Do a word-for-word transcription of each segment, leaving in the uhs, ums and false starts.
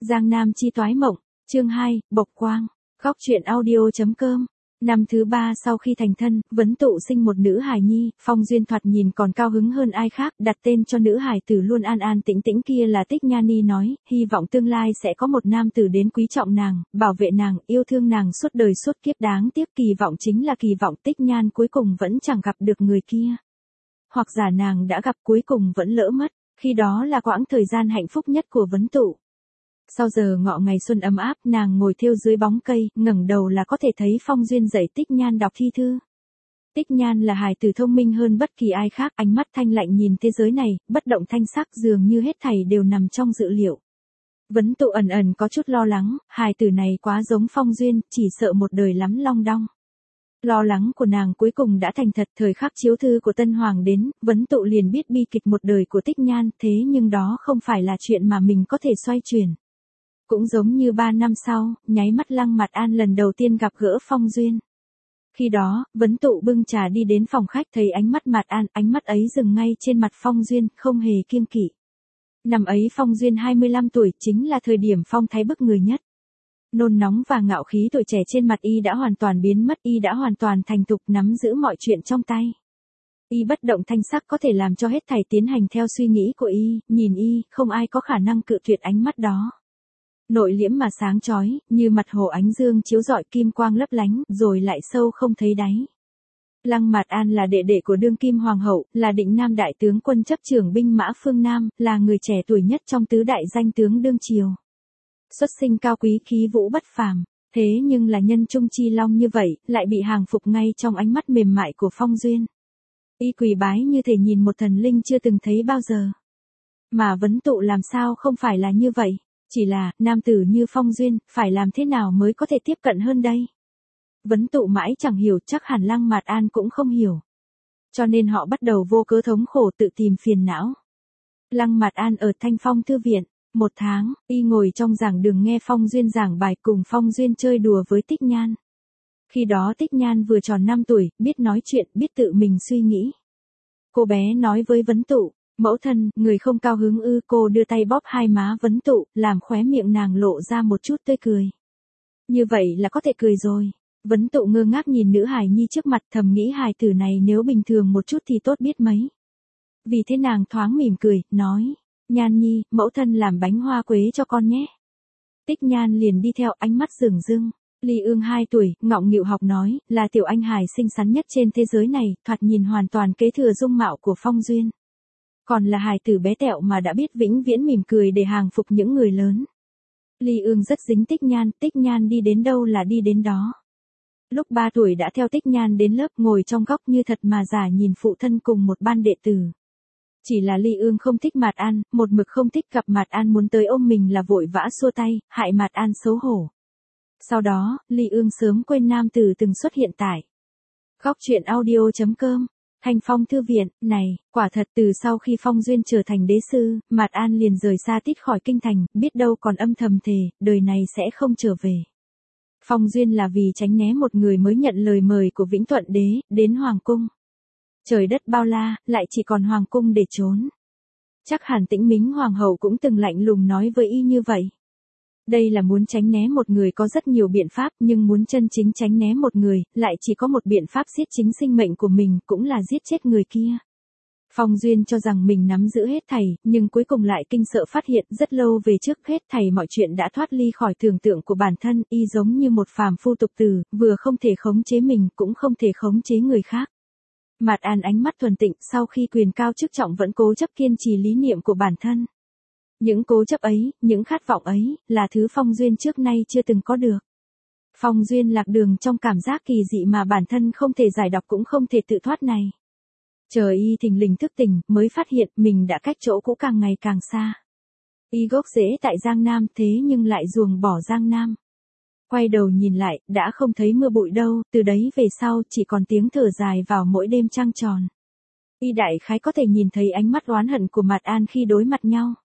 Giang Nam chi toái mộng, chương hai, Bộc Quang, góc truyện audio.com. Năm thứ ba sau khi thành thân, Vấn Tụ sinh một nữ hài nhi, Phong Duyên thoạt nhìn còn cao hứng hơn ai khác, đặt tên cho nữ hài tử luôn an an tĩnh tĩnh kia là Tích Nha Ni nói, hy vọng tương lai sẽ có một nam tử đến quý trọng nàng, bảo vệ nàng, yêu thương nàng suốt đời suốt kiếp. Đáng tiếc kỳ vọng chính là kỳ vọng, Tích Nhan cuối cùng vẫn chẳng gặp được người kia. Hoặc giả nàng đã gặp cuối cùng vẫn lỡ mất, khi đó là quãng thời gian hạnh phúc nhất của Vấn Tụ. Sau giờ ngọ ngày xuân ấm áp, nàng ngồi thêu dưới bóng cây, ngẩng đầu là có thể thấy Phong Duyên dạy Tích Nhan đọc thi thư. Tích Nhan là hài tử thông minh hơn bất kỳ ai khác, ánh mắt thanh lạnh nhìn thế giới này, bất động thanh sắc, dường như hết thảy đều nằm trong dự liệu. Vấn Tụ ẩn ẩn có chút lo lắng, hài tử này quá giống Phong Duyên, chỉ sợ một đời lắm long đong. Lo lắng của nàng cuối cùng đã thành thật. Thời khắc chiếu thư của Tân Hoàng đến, Vấn Tụ liền biết bi kịch một đời của Tích Nhan, thế nhưng đó không phải là chuyện mà mình có thể xoay chuyển. Cũng giống như ba năm sau, nháy mắt Lăng Mạt An lần đầu tiên gặp gỡ Phong Duyên. Khi đó, Vấn Tụ bưng trà đi đến phòng khách, thấy ánh mắt Mạt An, ánh mắt ấy dừng ngay trên mặt Phong Duyên, không hề kiêng kỵ. Năm ấy Phong Duyên hai mươi lăm tuổi, chính là thời điểm phong thái bức người nhất. Nôn nóng và ngạo khí tuổi trẻ trên mặt y đã hoàn toàn biến mất, y đã hoàn toàn thành thục, nắm giữ mọi chuyện trong tay. Y bất động thanh sắc có thể làm cho hết thảy tiến hành theo suy nghĩ của y, nhìn y, không ai có khả năng cự tuyệt ánh mắt đó. Nội liễm mà sáng chói, như mặt hồ ánh dương chiếu rọi, kim quang lấp lánh, rồi lại sâu không thấy đáy. Lăng Mạt An là đệ đệ của đương kim hoàng hậu, là Định Nam đại tướng quân chấp trưởng binh mã phương Nam, là người trẻ tuổi nhất trong tứ đại danh tướng đương triều. Xuất sinh cao quý, khí vũ bất phàm, thế nhưng là nhân trung chi long như vậy, lại bị hàng phục ngay trong ánh mắt mềm mại của Phong Duyên. Y quỳ bái như thể nhìn một thần linh chưa từng thấy bao giờ. Mà Vấn Tụ làm sao không phải là như vậy, chỉ là, nam tử như Phong Duyên, phải làm thế nào mới có thể tiếp cận hơn đây? Vấn Tụ mãi chẳng hiểu, chắc hẳn Lăng Mạt An cũng không hiểu. Cho nên họ bắt đầu vô cớ thống khổ tự tìm phiền não. Lăng Mạt An ở Thanh Phong Thư Viện. Một tháng, y ngồi trong giảng đường nghe Phong Duyên giảng bài, cùng Phong Duyên chơi đùa với Tích Nhan. Khi đó Tích Nhan vừa tròn năm tuổi, biết nói chuyện, biết tự mình suy nghĩ. Cô bé nói với Vấn Tụ, mẫu thân, người không cao hứng ư? Cô đưa tay bóp hai má Vấn Tụ, làm khóe miệng nàng lộ ra một chút tươi cười. Như vậy là có thể cười rồi. Vấn Tụ ngơ ngác nhìn nữ hài nhi trước mặt, thầm nghĩ hài tử này nếu bình thường một chút thì tốt biết mấy. Vì thế nàng thoáng mỉm cười, nói. Nhan nhi, mẫu thân làm bánh hoa quế cho con nhé. Tích Nhan liền đi theo, ánh mắt rừng rưng. Ly Ương hai tuổi, ngọng nghịu học nói, là tiểu anh hài xinh xắn nhất trên thế giới này, thoạt nhìn hoàn toàn kế thừa dung mạo của Phong Duyên. Còn là hài tử bé tẹo mà đã biết vĩnh viễn mỉm cười để hàng phục những người lớn. Ly Ương rất dính Tích Nhan, Tích Nhan đi đến đâu là đi đến đó. Lúc ba tuổi đã theo Tích Nhan đến lớp, ngồi trong góc như thật mà giả nhìn phụ thân cùng một ban đệ tử. Chỉ là Ly Ương không thích Mạt An, một mực không thích gặp Mạt An, muốn tới ôm mình là vội vã xua tay, hại Mạt An xấu hổ. Sau đó, Ly Ương sớm quên nam tử từng xuất hiện tại góc truyện audio.com. Thanh Phong Thư Viện. Này, quả thật từ sau khi Phong Duyên trở thành đế sư, Mạt An liền rời xa tít khỏi kinh thành, biết đâu còn âm thầm thề, đời này sẽ không trở về. Phong Duyên là vì tránh né một người mới nhận lời mời của Vĩnh Thuận Đế, đến Hoàng Cung. Trời đất bao la, lại chỉ còn Hoàng Cung để trốn. Chắc hẳn Tĩnh Mính Hoàng hậu cũng từng lạnh lùng nói với y như vậy. Đây là muốn tránh né một người có rất nhiều biện pháp, nhưng muốn chân chính tránh né một người, lại chỉ có một biện pháp, giết chính sinh mệnh của mình, cũng là giết chết người kia. Phong Duyên cho rằng mình nắm giữ hết thảy, nhưng cuối cùng lại kinh sợ phát hiện rất lâu về trước hết thảy mọi chuyện đã thoát ly khỏi tưởng tượng của bản thân, y giống như một phàm phu tục tử, vừa không thể khống chế mình, cũng không thể khống chế người khác. Mạt An ánh mắt thuần tịnh, sau khi quyền cao chức trọng vẫn cố chấp kiên trì lý niệm của bản thân. Những cố chấp ấy, những khát vọng ấy, là thứ Phong Duyên trước nay chưa từng có được. Phong Duyên lạc đường trong cảm giác kỳ dị mà bản thân không thể giải đọc cũng không thể tự thoát này. Chờ y thình lình thức tỉnh, mới phát hiện mình đã cách chỗ cũ càng ngày càng xa. Y gốc rễ tại Giang Nam, thế nhưng lại ruồng bỏ Giang Nam. Quay đầu nhìn lại, đã không thấy mưa bụi đâu, từ đấy về sau chỉ còn tiếng thở dài vào mỗi đêm trăng tròn. Y đại khái có thể nhìn thấy ánh mắt oán hận của Mạt An khi đối mặt nhau.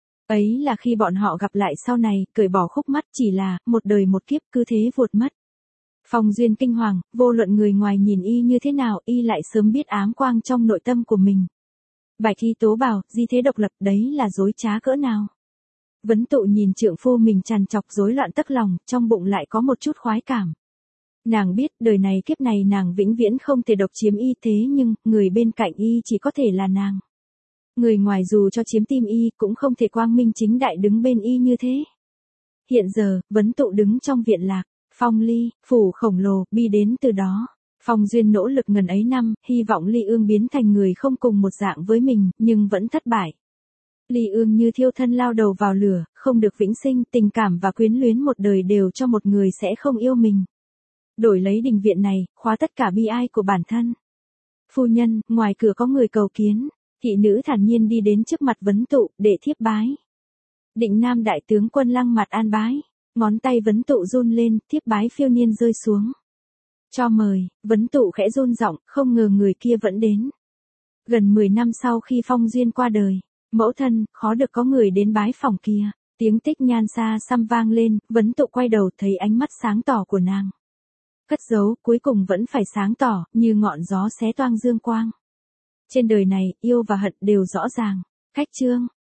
Ấy là khi bọn họ gặp lại sau này, cởi bỏ khúc mắc, chỉ là, một đời một kiếp cứ thế vụt mất. Phong Duyên kinh hoàng, vô luận người ngoài nhìn y như thế nào, y lại sớm biết ám quang trong nội tâm của mình. Bạch y tố bảo, di thế độc lập, đấy là dối trá cỡ nào. Vấn Tụ nhìn trượng phu mình tràn trọc rối loạn tấc lòng, trong bụng lại có một chút khoái cảm. Nàng biết, đời này kiếp này nàng vĩnh viễn không thể độc chiếm y, thế nhưng, người bên cạnh y chỉ có thể là nàng. Người ngoài dù cho chiếm tim y, cũng không thể quang minh chính đại đứng bên y như thế. Hiện giờ, Vấn Tụ đứng trong viện lạc, Phong Ly, phủ khổng lồ, bi đến từ đó. Phong Duyên nỗ lực ngần ấy năm, hy vọng Ly Ương biến thành người không cùng một dạng với mình, nhưng vẫn thất bại. Ly Ương như thiêu thân lao đầu vào lửa, không được vĩnh sinh, tình cảm và quyến luyến một đời đều cho một người sẽ không yêu mình. Đổi lấy đình viện này, khóa tất cả bi ai của bản thân. Phu nhân, ngoài cửa có người cầu kiến. Thị nữ thản nhiên đi đến trước mặt Vấn Tụ, để thiếp bái. Định Nam đại tướng quân lăng mặt an bái. Ngón tay Vấn Tụ run lên, thiếp bái phiêu niên rơi xuống. Cho mời, Vấn Tụ khẽ run giọng, không ngờ người kia vẫn đến. Gần mười năm sau khi Phong Duyên qua đời, mẫu thân, khó được có người đến bái phòng kia. Tiếng tích nhan xa xăm vang lên, Vấn Tụ quay đầu thấy ánh mắt sáng tỏ của nàng. Cất giấu, cuối cùng vẫn phải sáng tỏ, như ngọn gió xé toang dương quang. Trên đời này, yêu và hận đều rõ ràng. Khách chương.